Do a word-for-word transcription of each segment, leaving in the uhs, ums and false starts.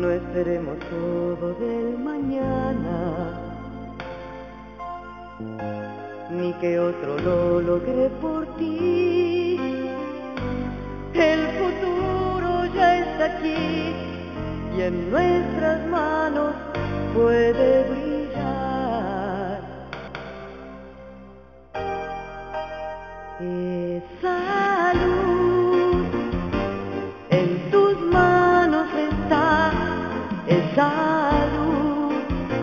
No esperemos todo del mañana, ni que otro lo logre por ti. El futuro ya está aquí y en nuestras manos puede brillar. Esa luz en tus manos está, esa luz.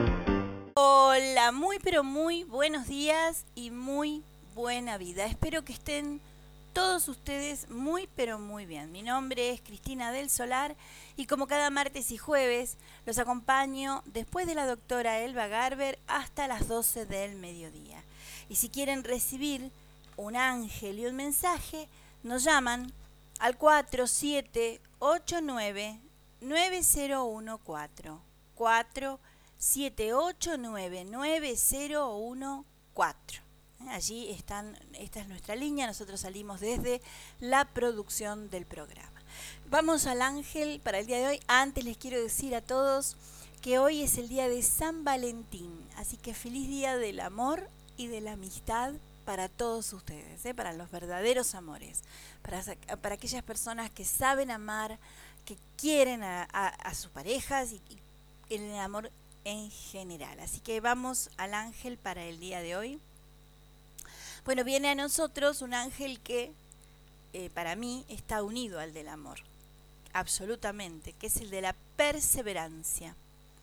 Hola, muy pero muy buenos días y muy buena vida. Espero que estén todos ustedes muy pero muy bien. Mi nombre es Cristina del Solar y como cada martes y jueves los acompaño después de la doctora Elba Garber hasta las doce del mediodía. Y si quieren recibir un ángel y un mensaje, nos llaman al cuatro siete ocho nueve nueve cero uno cuatro. cuatro siete ocho nueve nueve cero uno cuatro. Allí están, esta es nuestra línea, nosotros salimos desde la producción del programa. Vamos al ángel para el día de hoy. Antes les quiero decir a todos que hoy es el día de San Valentín, así que feliz día del amor y de la amistad para todos ustedes, ¿eh? Para los verdaderos amores, para, para aquellas personas que saben amar, que quieren a, a, a sus parejas y, y el amor en general. Así que vamos al ángel para el día de hoy. Bueno, viene a nosotros un ángel que eh, para mí está unido al del amor, absolutamente, que es el de la perseverancia.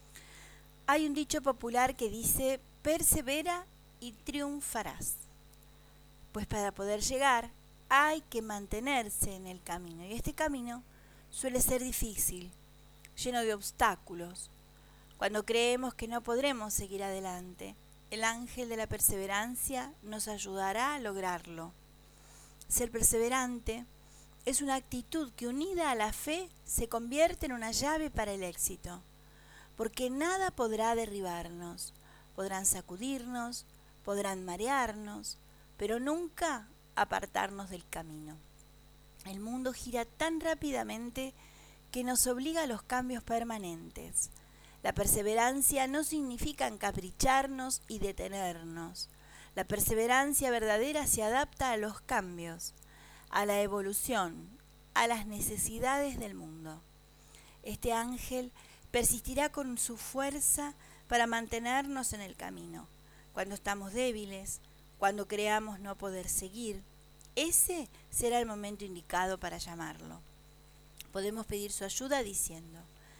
Hay un dicho popular que dice, persevera y triunfarás. Pues para poder llegar hay que mantenerse en el camino, y este camino suele ser difícil, lleno de obstáculos. Cuando creemos que no podremos seguir adelante, el ángel de la perseverancia nos ayudará a lograrlo. Ser perseverante es una actitud que unida a la fe se convierte en una llave para el éxito, porque nada podrá derribarnos, podrán sacudirnos, podrán marearnos, pero nunca apartarnos del camino. El mundo gira tan rápidamente que nos obliga a los cambios permanentes. La perseverancia no significa encapricharnos y detenernos. La perseverancia verdadera se adapta a los cambios, a la evolución, a las necesidades del mundo. Este ángel persistirá con su fuerza para mantenernos en el camino. Cuando estamos débiles, cuando creamos no poder seguir, ese será el momento indicado para llamarlo. Podemos pedir su ayuda diciendo,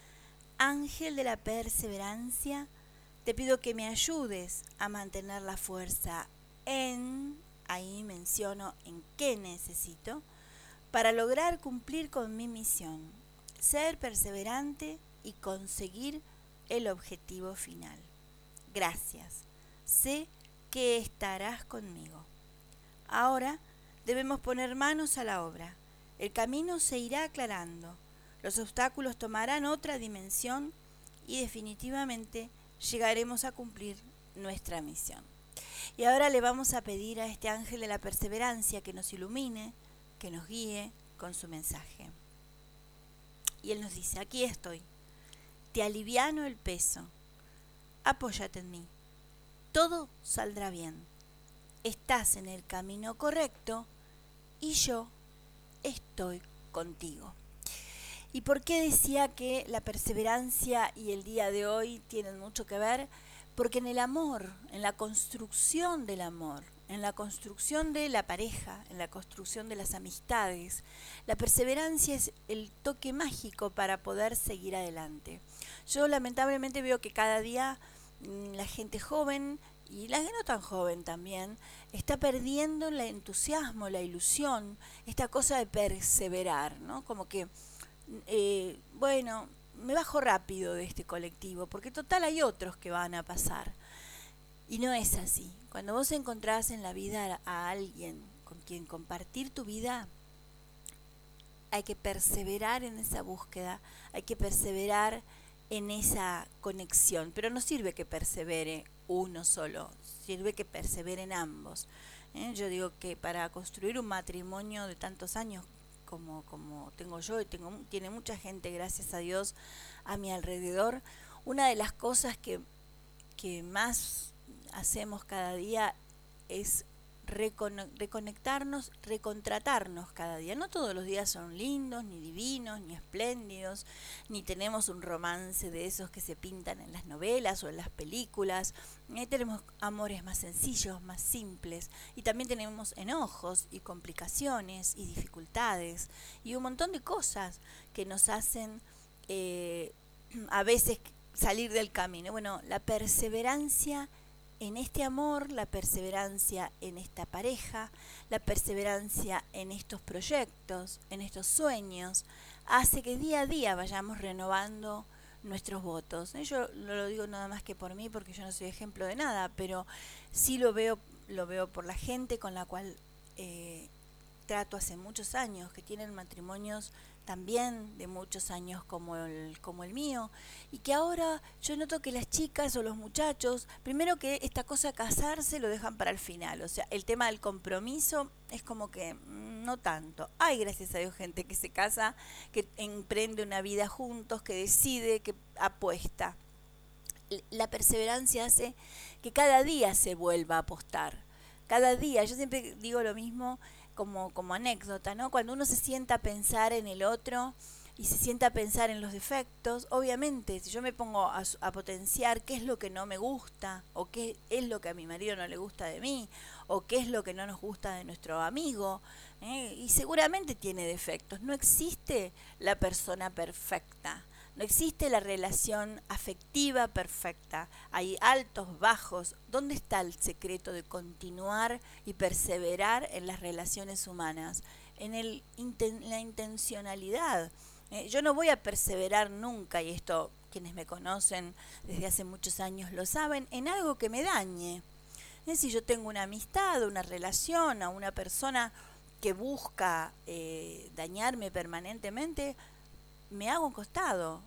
ángel de la perseverancia, te pido que me ayudes a mantener la fuerza en, ahí menciono en qué necesito, para lograr cumplir con mi misión, ser perseverante y conseguir el objetivo final. Gracias, sé que estarás conmigo. Ahora debemos poner manos a la obra. El camino se irá aclarando. Los obstáculos tomarán otra dimensión y definitivamente llegaremos a cumplir nuestra misión. Y ahora le vamos a pedir a este ángel de la perseverancia que nos ilumine, que nos guíe con su mensaje. Y él nos dice, aquí estoy, te aliviano el peso, apóyate en mí, todo saldrá bien, estás en el camino correcto y yo estoy contigo. ¿Y por qué decía que la perseverancia y el día de hoy tienen mucho que ver? Porque en el amor, en la construcción del amor, en la construcción de la pareja, en la construcción de las amistades, la perseverancia es el toque mágico para poder seguir adelante. Yo lamentablemente veo que cada día mmm, la gente joven y la que no tan joven también está perdiendo el entusiasmo, la ilusión, esta cosa de perseverar, ¿no? Como que Eh, bueno, me bajo rápido de este colectivo, porque total hay otros que van a pasar. Y no es así. Cuando vos encontrás en la vida a alguien con quien compartir tu vida, hay que perseverar en esa búsqueda, hay que perseverar en esa conexión. Pero no sirve que persevere uno solo, sirve que perseveren ambos. ¿Eh? Yo digo que para construir un matrimonio de tantos años como, como tengo yo y tengo, tiene mucha gente, gracias a Dios, a mi alrededor, una de las cosas que, que más hacemos cada día es recone- reconectarnos, recontratarnos cada día. No todos los días son lindos, ni divinos, ni espléndidos, ni tenemos un romance de esos que se pintan en las novelas o en las películas. Eh, tenemos amores más sencillos, más simples, y también tenemos enojos y complicaciones y dificultades y un montón de cosas que nos hacen eh, a veces salir del camino. Bueno, la perseverancia en este amor, la perseverancia en esta pareja, la perseverancia en estos proyectos, en estos sueños, hace que día a día vayamos renovando nuestros votos. Yo no lo digo nada más que por mí, porque yo no soy ejemplo de nada, pero sí lo veo, lo veo por la gente con la cual eh, trato hace muchos años, que tienen matrimonios también de muchos años como el, como el mío, y que ahora yo noto que las chicas o los muchachos, primero que esta cosa de casarse lo dejan para el final, o sea, el tema del compromiso es como que mm, no tanto. Hay, gracias a Dios, gente que se casa, que emprende una vida juntos, que decide, que apuesta. La perseverancia hace que cada día se vuelva a apostar. Cada día, yo siempre digo lo mismo, como, como anécdota, ¿no? Cuando uno se sienta a pensar en el otro y se sienta a pensar en los defectos, obviamente, si yo me pongo a, a potenciar qué es lo que no me gusta, o qué es lo que a mi marido no le gusta de mí, o qué es lo que no nos gusta de nuestro amigo, ¿eh? Y seguramente tiene defectos. No existe la persona perfecta. No existe la relación afectiva perfecta. Hay altos, bajos. ¿Dónde está el secreto de continuar y perseverar en las relaciones humanas? En el, en la intencionalidad. Eh, yo no voy a perseverar nunca, y esto quienes me conocen desde hace muchos años lo saben, en algo que me dañe. Eh, si yo tengo una amistad, una relación, a una persona que busca eh, dañarme permanentemente, me hago un costado.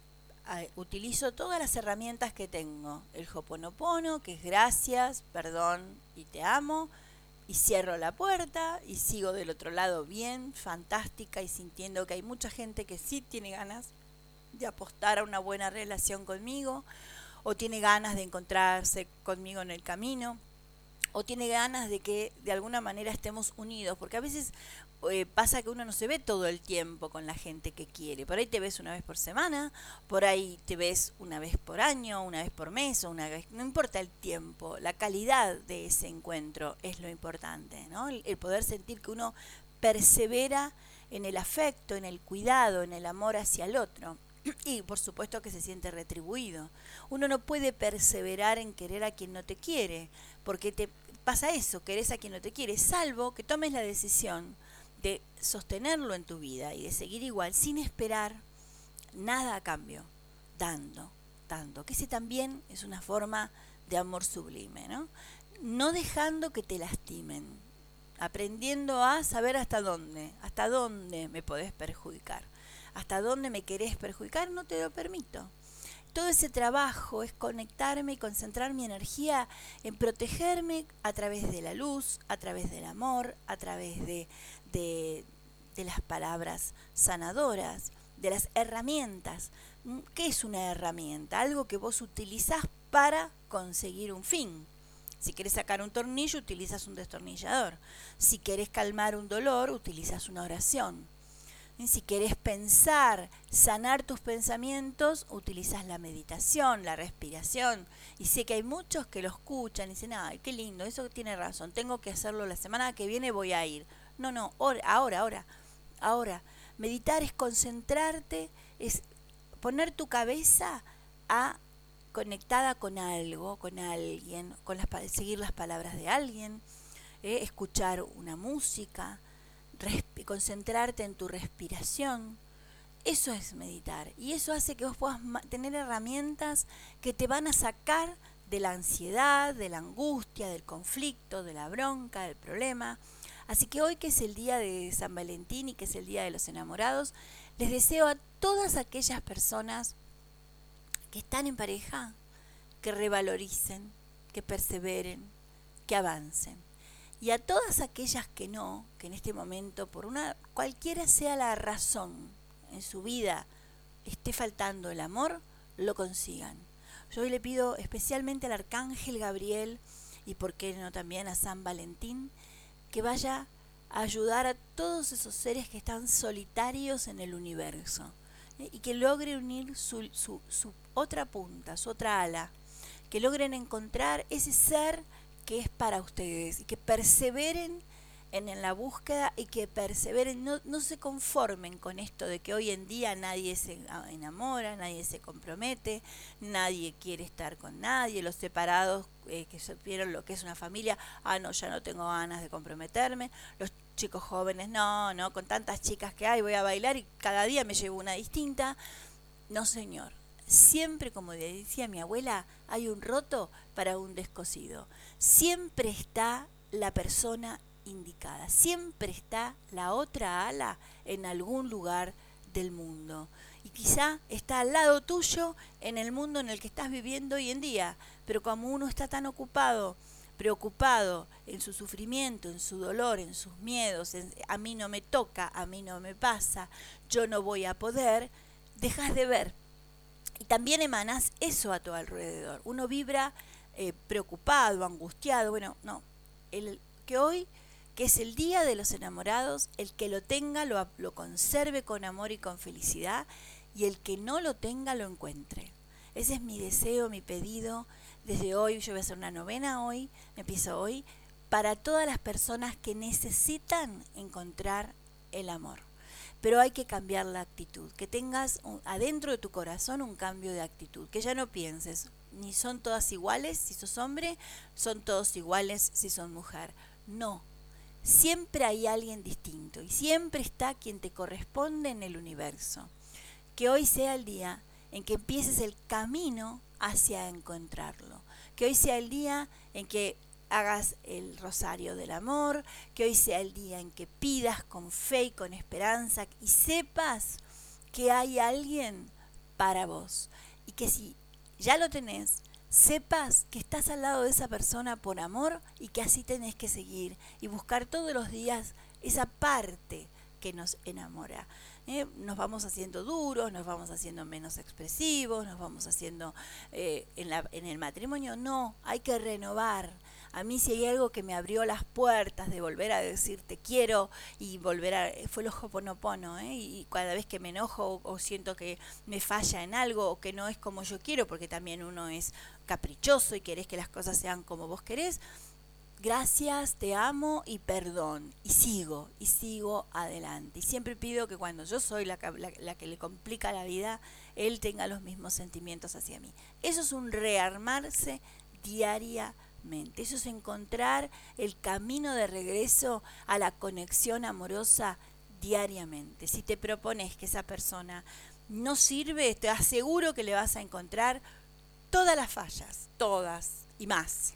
Utilizo todas las herramientas que tengo. El Ho'oponopono, que es gracias, perdón y te amo, y cierro la puerta y sigo del otro lado bien, fantástica, y sintiendo que hay mucha gente que sí tiene ganas de apostar a una buena relación conmigo, o tiene ganas de encontrarse conmigo en el camino, o tiene ganas de que de alguna manera estemos unidos, porque a veces eh, pasa que uno no se ve todo el tiempo con la gente que quiere. Por ahí te ves una vez por semana, por ahí te ves una vez por año, una vez por mes, o una vez, no importa el tiempo, la calidad de ese encuentro es lo importante, ¿no? El, el poder sentir que uno persevera en el afecto, en el cuidado, en el amor hacia el otro. Y por supuesto que se siente retribuido. Uno no puede perseverar en querer a quien no te quiere, porque te pasa eso, querés a quien no te quiere, salvo que tomes la decisión de sostenerlo en tu vida y de seguir igual, sin esperar nada a cambio, dando, dando, que ese también es una forma de amor sublime, ¿no? No dejando que te lastimen, aprendiendo a saber hasta dónde, hasta dónde me podés perjudicar. Hasta dónde me querés perjudicar, no te lo permito. Todo ese trabajo es conectarme y concentrar mi energía en protegerme a través de la luz, a través del amor, a través de, de, de las palabras sanadoras, de las herramientas. ¿Qué es una herramienta? Algo que vos utilizás para conseguir un fin. Si querés sacar un tornillo, utilizas un destornillador. Si querés calmar un dolor, utilizas una oración. Si querés pensar, sanar tus pensamientos, utilizas la meditación, la respiración. Y sé que hay muchos que lo escuchan y dicen, ay, qué lindo, eso tiene razón, tengo que hacerlo la semana que viene, voy a ir. No, no, ahora, ahora, ahora. Meditar es concentrarte, es poner tu cabeza a conectada con algo, con alguien, con las, seguir las palabras de alguien, eh, escuchar una música, Resp- concentrarte en tu respiración. Eso es meditar, y eso hace que vos puedas ma- tener herramientas que te van a sacar de la ansiedad, de la angustia, del conflicto, de la bronca, del problema. Así que hoy, que es el día de San Valentín y que es el día de los enamorados, les deseo a todas aquellas personas que están en pareja que revaloricen, que perseveren, que avancen. Y a todas aquellas que no, que en este momento, por una cualquiera sea la razón en su vida, esté faltando el amor, lo consigan. Yo hoy le pido especialmente al Arcángel Gabriel, y por qué no también a San Valentín, que vaya a ayudar a todos esos seres que están solitarios en el universo, ¿eh? Y que logre unir su, su, su otra punta, su otra ala, que logren encontrar ese ser que es para ustedes y que perseveren en, en la búsqueda y que perseveren, no, no se conformen con esto de que hoy en día nadie se enamora, nadie se compromete, nadie quiere estar con nadie, los separados eh, que supieron lo que es una familia, ah no, ya no tengo ganas de comprometerme, los chicos jóvenes, no, no, con tantas chicas que hay voy a bailar y cada día me llevo una distinta. No señor, siempre, como decía mi abuela, hay un roto para un descosido, siempre está la persona indicada, siempre está la otra ala en algún lugar del mundo y quizá está al lado tuyo en el mundo en el que estás viviendo hoy en día, pero como uno está tan ocupado, preocupado en su sufrimiento, en su dolor, en sus miedos, en, a mí no me toca, a mí no me pasa, yo no voy a poder, dejas de ver y también emanas eso a tu alrededor. Uno vibra eh, preocupado, angustiado, bueno, no, el que hoy, que es el día de los enamorados, el que lo tenga lo, lo conserve con amor y con felicidad, y el que no lo tenga lo encuentre. Ese es mi deseo, mi pedido, desde hoy. Yo voy a hacer una novena hoy, me empiezo hoy, para todas las personas que necesitan encontrar el amor. Pero hay que cambiar la actitud, que tengas un, adentro de tu corazón un cambio de actitud, que ya no pienses, ni son todas iguales si sos hombre, son todos iguales si son mujer. No, siempre hay alguien distinto y siempre está quien te corresponde en el universo. Que hoy sea el día en que empieces el camino hacia encontrarlo, que hoy sea el día en que hagas el rosario del amor, que hoy sea el día en que pidas con fe y con esperanza y sepas que hay alguien para vos y que si ya lo tenés, sepas que estás al lado de esa persona por amor y que así tenés que seguir y buscar todos los días esa parte que nos enamora. ¿Eh? Nos vamos haciendo duros, nos vamos haciendo menos expresivos, nos vamos haciendo eh, en, la, en el matrimonio, no, hay que renovar. A mí si hay algo que me abrió las puertas de volver a decir te quiero y volver a... fue el Ho'oponopono, ¿eh? Y cada vez que me enojo o, o siento que me falla en algo o que no es como yo quiero, porque también uno es caprichoso y querés que las cosas sean como vos querés, gracias, te amo y perdón. Y sigo, y sigo adelante. Y siempre pido que cuando yo soy la, la, la que le complica la vida, él tenga los mismos sentimientos hacia mí. Eso es un rearmarse diariamente. Eso es encontrar el camino de regreso a la conexión amorosa diariamente. Si te propones que esa persona no sirve, te aseguro que le vas a encontrar todas las fallas, todas y más.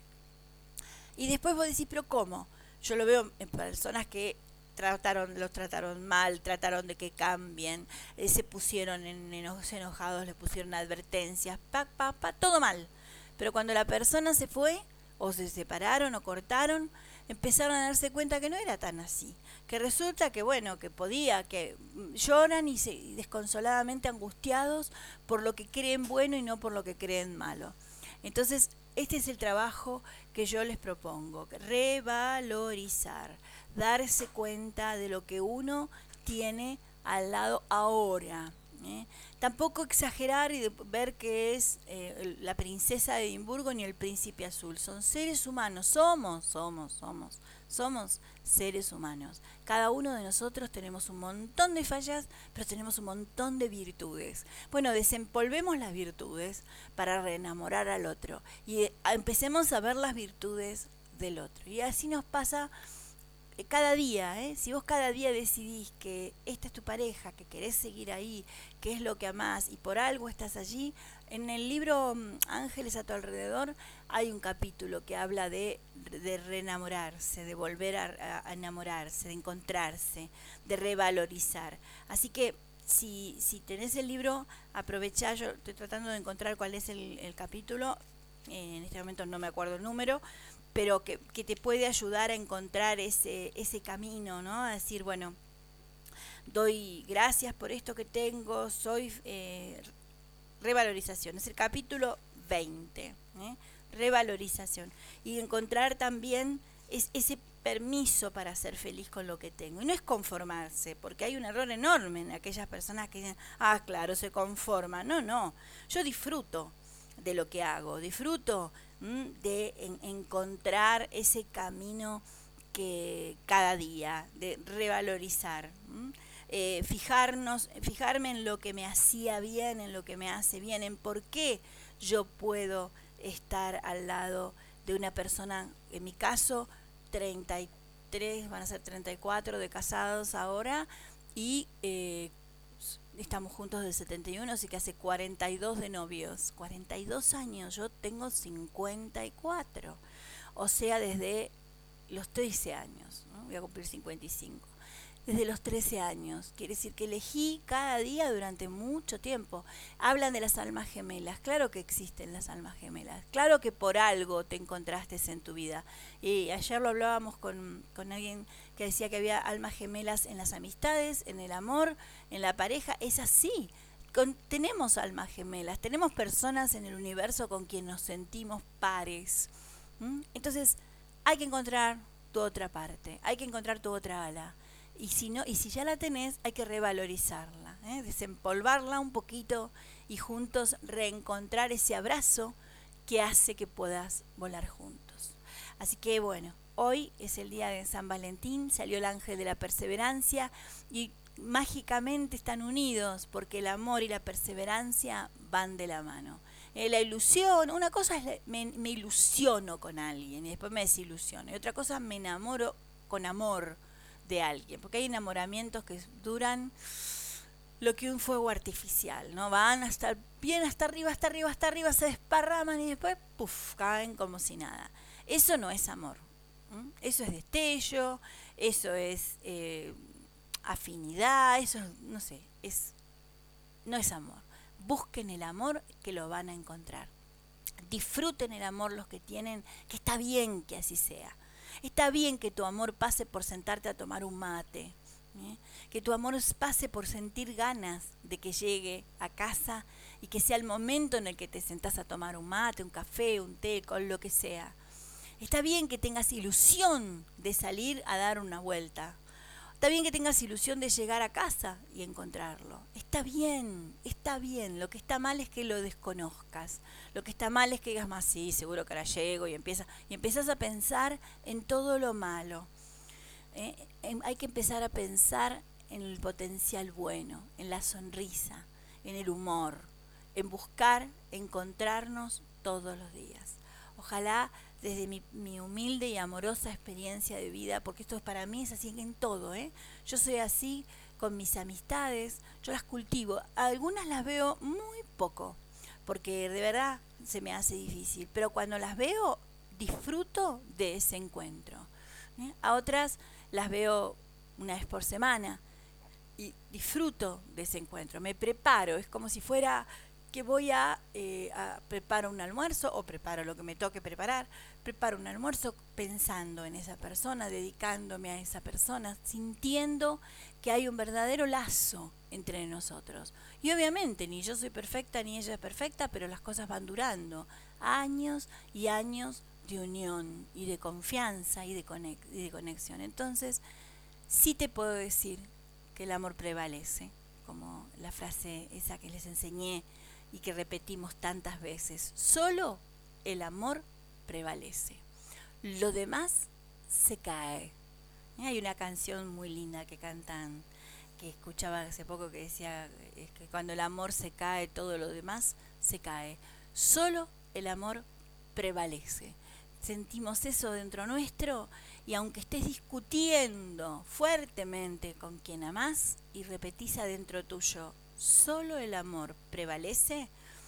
Y después vos decís, pero ¿cómo? Yo lo veo en personas que trataron, los trataron mal, trataron de que cambien, eh, se pusieron en, en, enojados, les pusieron advertencias, pa, pa, pa, todo mal. Pero cuando la persona se fue, o se separaron o cortaron, empezaron a darse cuenta que no era tan así, que resulta que bueno, que podía, que lloran y, se, y desconsoladamente angustiados por lo que creen bueno y no por lo que creen malo. Entonces, este es el trabajo que yo les propongo, revalorizar, darse cuenta de lo que uno tiene al lado ahora. ¿Eh? Tampoco exagerar y de ver que es eh, la princesa de Edimburgo ni el príncipe azul. Son seres humanos, somos, somos, somos, somos seres humanos. Cada uno de nosotros tenemos un montón de fallas, pero tenemos un montón de virtudes. Bueno, desempolvemos las virtudes para reenamorar al otro y eh, empecemos a ver las virtudes del otro. Y así nos pasa cada día, ¿eh? Si vos cada día decidís que esta es tu pareja, que querés seguir ahí, que es lo que amás y por algo estás allí, en el libro Ángeles a tu alrededor hay un capítulo que habla de, de reenamorarse, de volver a, a enamorarse, de encontrarse, de revalorizar. Así que si, si tenés el libro, aprovechá, yo estoy tratando de encontrar cuál es el, el capítulo, en este momento no me acuerdo el número, pero que, que te puede ayudar a encontrar ese, ese camino, ¿no? A decir, bueno, doy gracias por esto que tengo, soy eh, revalorización. Es el capítulo veinte, ¿eh? Revalorización. Y encontrar también es, ese permiso para ser feliz con lo que tengo. Y no es conformarse, porque hay un error enorme en aquellas personas que dicen, ah, claro, se conforma. No, no, yo disfruto de lo que hago, disfruto ¿m? de en, encontrar ese camino que cada día, de revalorizar, eh, fijarnos, fijarme en lo que me hacía bien, en lo que me hace bien, en por qué yo puedo estar al lado de una persona, en mi caso, treinta y tres, van a ser treinta y cuatro de casados ahora, y eh, estamos juntos desde setenta y uno, así que hace cuarenta y dos de novios, cuarenta y dos años, yo tengo cincuenta y cuatro, o sea, desde los trece años, ¿no? Voy a cumplir cincuenta y cinco. Desde los trece años, quiere decir que elegí cada día durante mucho tiempo. Hablan de las almas gemelas, claro que existen las almas gemelas, claro que por algo te encontraste en tu vida. Y ayer lo hablábamos con, con alguien que decía que había almas gemelas en las amistades, en el amor, en la pareja. Es así, con, tenemos almas gemelas, tenemos personas en el universo con quien nos sentimos pares. ¿Mm? Entonces hay que encontrar tu otra parte, hay que encontrar tu otra ala. Y si no, y si ya la tenés, hay que revalorizarla, ¿eh? Desempolvarla un poquito y juntos reencontrar ese abrazo que hace que puedas volar juntos. Así que bueno, hoy es el día de San Valentín, salió el ángel de la perseverancia y mágicamente están unidos porque el amor y la perseverancia van de la mano. Eh, la ilusión, una cosa es la, me, me ilusiono con alguien y después me desilusiono, y otra cosa me enamoro con amor de alguien, porque hay enamoramientos que duran lo que un fuego artificial, ¿no? Van hasta bien hasta arriba, hasta arriba, hasta arriba, se desparraman y después, puff, caen como si nada. Eso no es amor, ¿m? Eso es destello, eso es eh, afinidad, eso es, no sé, es, no es amor. Busquen el amor que lo van a encontrar. Disfruten el amor los que tienen, que está bien que así sea. Está bien que tu amor pase por sentarte a tomar un mate, ¿eh? Que tu amor pase por sentir ganas de que llegue a casa y que sea el momento en el que te sentás a tomar un mate, un café, un té, con lo que sea. Está bien que tengas ilusión de salir a dar una vuelta. Está bien que tengas ilusión de llegar a casa y encontrarlo. Está bien, está bien. Lo que está mal es que lo desconozcas. Lo que está mal es que digas más, sí, seguro que ahora llego y empiezas, y empiezas a pensar en todo lo malo. ¿Eh? En, hay que empezar a pensar en el potencial bueno, en la sonrisa, en el humor, en buscar encontrarnos todos los días. Ojalá desde mi, mi humilde y amorosa experiencia de vida, porque esto para mí es así en todo, ¿eh? Yo soy así con mis amistades, yo las cultivo, algunas las veo muy poco, porque de verdad se me hace difícil, pero cuando las veo disfruto de ese encuentro, ¿eh? A otras las veo una vez por semana y disfruto de ese encuentro, me preparo, es como si fuera que voy a, eh, a preparo un almuerzo o preparo lo que me toque preparar, preparo un almuerzo pensando en esa persona, dedicándome a esa persona, sintiendo que hay un verdadero lazo entre nosotros. Y obviamente ni yo soy perfecta ni ella es perfecta, pero las cosas van durando años y años de unión y de confianza y de, conex- y de conexión. Entonces, sí te puedo decir que el amor prevalece, como la frase esa que les enseñé y que repetimos tantas veces. Solo el amor prevalece. Lo demás se cae. Hay una canción muy linda que cantan, que escuchaba hace poco, que decía es que cuando el amor se cae, todo lo demás se cae. Solo el amor prevalece. Sentimos eso dentro nuestro y aunque estés discutiendo fuertemente con quien amás y repetís adentro tuyo, solo el amor prevalece,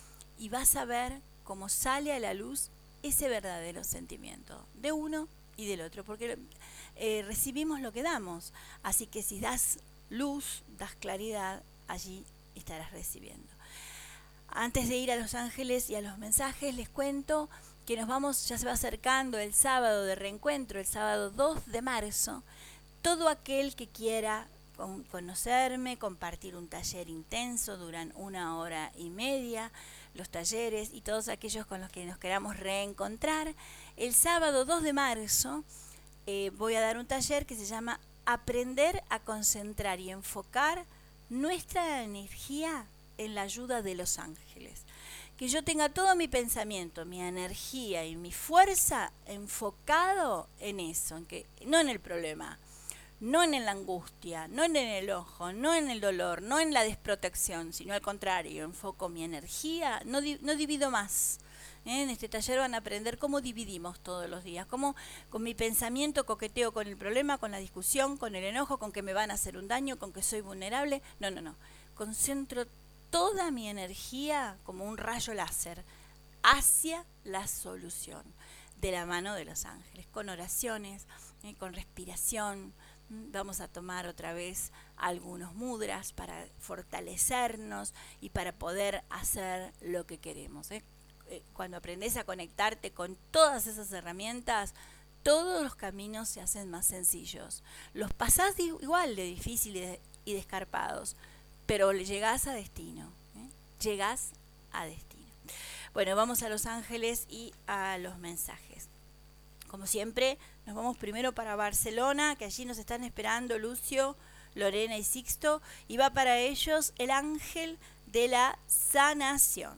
y vas a ver cómo sale a la luz ese verdadero sentimiento de uno y del otro, porque eh, recibimos lo que damos, así que si das luz, das claridad, allí estarás recibiendo. Antes de ir a los ángeles y a los mensajes, les cuento que nos vamos, ya se va acercando el sábado de reencuentro, el sábado dos de marzo. Todo aquel que quiera con, conocerme, compartir un taller intenso, duran una hora y media los talleres, y todos aquellos con los que nos queramos reencontrar, el sábado dos de marzo eh, voy a dar un taller que se llama Aprender a concentrar y enfocar nuestra energía en la ayuda de los ángeles. Que yo tenga todo mi pensamiento, mi energía y mi fuerza enfocado en eso, en que, no en el problema, no en la angustia, no en el ojo, no en el dolor, no en la desprotección, sino al contrario, enfoco mi energía, no, di, no divido más. ¿Eh? En este taller van a aprender cómo dividimos todos los días, cómo con mi pensamiento coqueteo con el problema, con la discusión, con el enojo, con que me van a hacer un daño, con que soy vulnerable. No, no, no. Concentro toda mi energía como un rayo láser hacia la solución, de la mano de los ángeles, con oraciones, eh, con respiración. Vamos a tomar otra vez algunos mudras para fortalecernos y para poder hacer lo que queremos. ¿eh? Cuando aprendes a conectarte con todas esas herramientas, todos los caminos se hacen más sencillos. Los pasás de igual de difíciles y de escarpados, pero llegás a destino. ¿eh? Llegás a destino. Bueno, vamos a los ángeles y a los mensajes. Como siempre, nos vamos primero para Barcelona, que allí nos están esperando Lucio, Lorena y Sixto, y va para ellos el ángel de la sanación.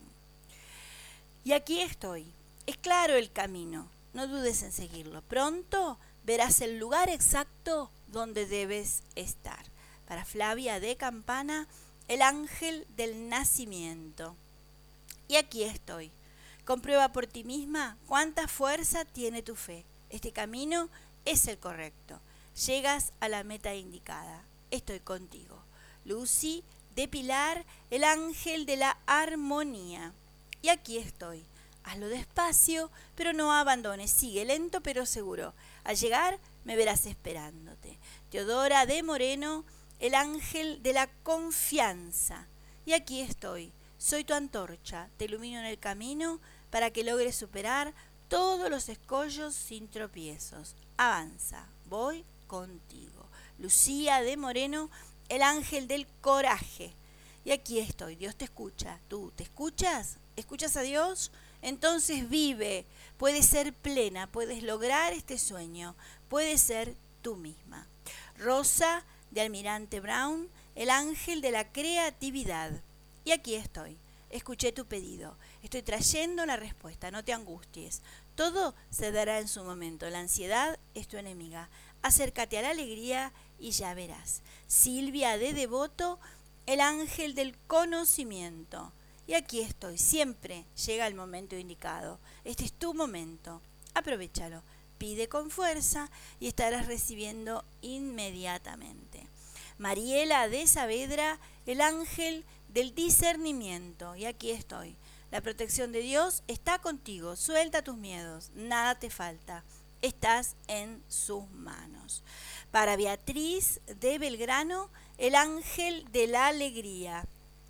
Y aquí estoy. Es claro el camino, no dudes en seguirlo. Pronto verás el lugar exacto donde debes estar. Para Flavia de Campana, el ángel del nacimiento. Y aquí estoy. Comprueba por ti misma cuánta fuerza tiene tu fe. Este camino es el correcto. Llegas a la meta indicada. Estoy contigo. Lucy de Pilar, el ángel de la armonía. Y aquí estoy. Hazlo despacio, pero no abandones. Sigue lento pero seguro. Al llegar me verás esperándote. Teodora de Moreno, el ángel de la confianza. Y aquí estoy. Soy tu antorcha. Te ilumino en el camino para que logres superar todos los escollos sin tropiezos. Avanza. Voy contigo. Lucía de Moreno, el ángel del coraje. Y aquí estoy. Dios te escucha. ¿Tú te escuchas? ¿Escuchas a Dios? Entonces vive. Puedes ser plena. Puedes lograr este sueño. Puedes ser tú misma. Rosa de Almirante Brown, el ángel de la creatividad. Y aquí estoy. Escuché tu pedido. Estoy trayendo la respuesta. No te angusties. Todo se dará en su momento. La ansiedad es tu enemiga. Acércate a la alegría y ya verás. Silvia de Devoto, el ángel del conocimiento. Y aquí estoy. Siempre llega el momento indicado. Este es tu momento. Aprovéchalo. Pide con fuerza y estarás recibiendo inmediatamente. Mariela de Saavedra, el ángel del discernimiento. Y aquí estoy. La protección de Dios está contigo. Suelta tus miedos. Nada te falta. Estás en sus manos. Para Beatriz de Belgrano, el ángel de la alegría.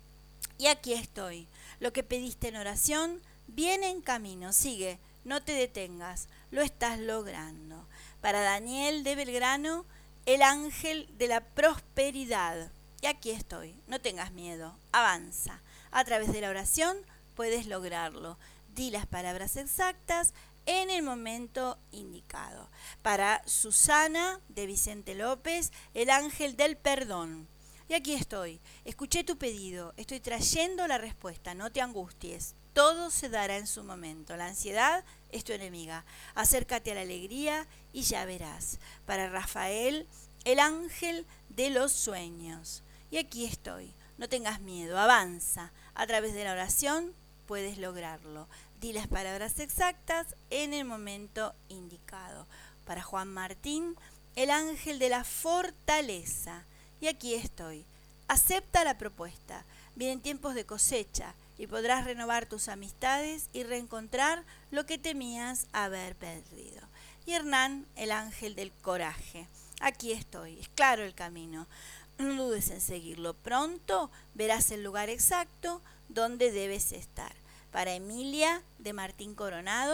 Y aquí estoy. Lo que pediste en oración viene en camino. Sigue. No te detengas. Lo estás logrando. Para Daniel de Belgrano, el ángel de la prosperidad. Y aquí estoy. No tengas miedo. Avanza. A través de la oración puedes lograrlo. Di las palabras exactas en el momento indicado. Para Susana de Vicente López, el ángel del perdón. Y aquí estoy. Escuché tu pedido. Estoy trayendo la respuesta. No te angusties. Todo se dará en su momento. La ansiedad es tu enemiga. Acércate a la alegría y ya verás. Para Rafael, el ángel de los sueños. Y aquí estoy. No tengas miedo. Avanza. A través de la oración puedes lograrlo. Di las palabras exactas en el momento indicado. Para Juan Martín, el ángel de la fortaleza. Y aquí estoy. Acepta la propuesta. Vienen tiempos de cosecha y podrás renovar tus amistades y reencontrar lo que temías haber perdido. Y Hernán, el ángel del coraje. Aquí estoy. Es claro el camino. No dudes en seguirlo. Pronto verás el lugar exacto donde debes estar. Para Emilia de Martín Coronado,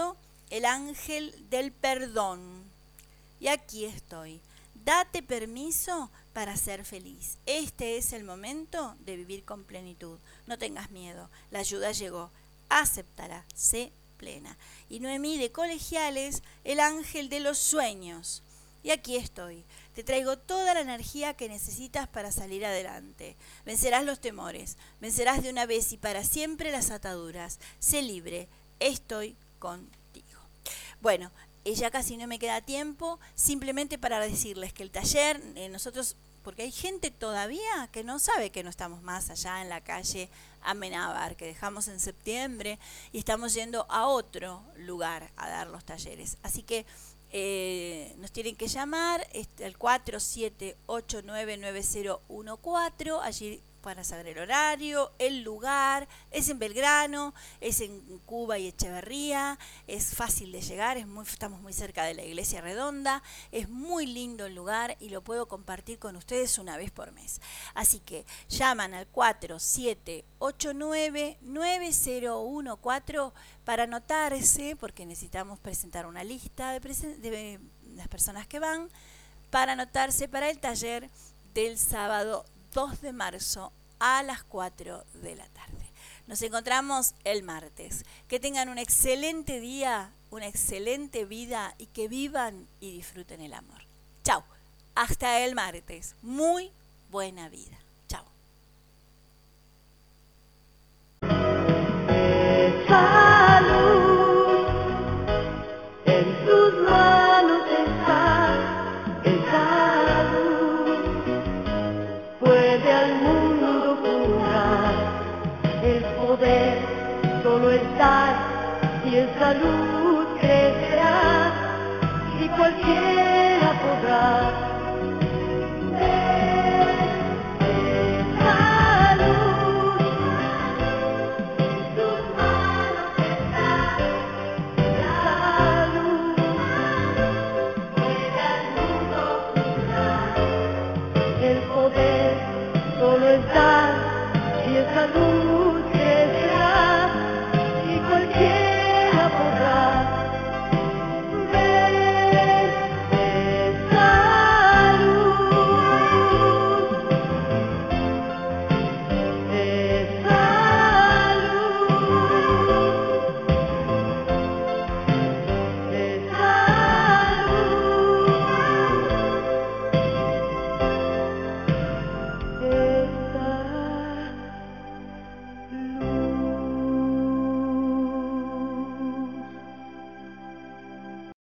el ángel del perdón. Y aquí estoy. Date permiso para ser feliz. Este es el momento de vivir con plenitud. No tengas miedo. La ayuda llegó. Acéptala. Sé plena. Y Noemí de Colegiales, el ángel de los sueños. Y aquí estoy. Te traigo toda la energía que necesitas para salir adelante. Vencerás los temores. Vencerás de una vez y para siempre las ataduras. Sé libre. Estoy contigo. Bueno, ya casi no me queda tiempo. Simplemente para decirles que el taller, eh, nosotros, porque hay gente todavía que no sabe que no estamos más allá en la calle Amenábar, que dejamos en septiembre y estamos yendo a otro lugar a dar los talleres. Así que Eh, nos tienen que llamar este, al cuatro siete ocho nueve nueve cero uno cuatro, allí para saber el horario, el lugar. Es en Belgrano, es en Cuba y Echeverría, es fácil de llegar, es muy, estamos muy cerca de la Iglesia Redonda, es muy lindo el lugar y lo puedo compartir con ustedes una vez por mes. Así que llaman al cuatro siete ocho nueve nueve cero uno cuatro para anotarse, porque necesitamos presentar una lista de, presen- de las personas que van, para anotarse para el taller del sábado dos de marzo a las cuatro de la tarde. Nos encontramos el martes. Que tengan un excelente día, una excelente vida y que vivan y disfruten el amor. Chau. Hasta el martes. Muy buena vida. Chau. Salud, en tus manos está esa luz, puede al mundo curar, el poder solo está y esa luz crecerá, y cualquiera podrá. El poder solo está y esa luz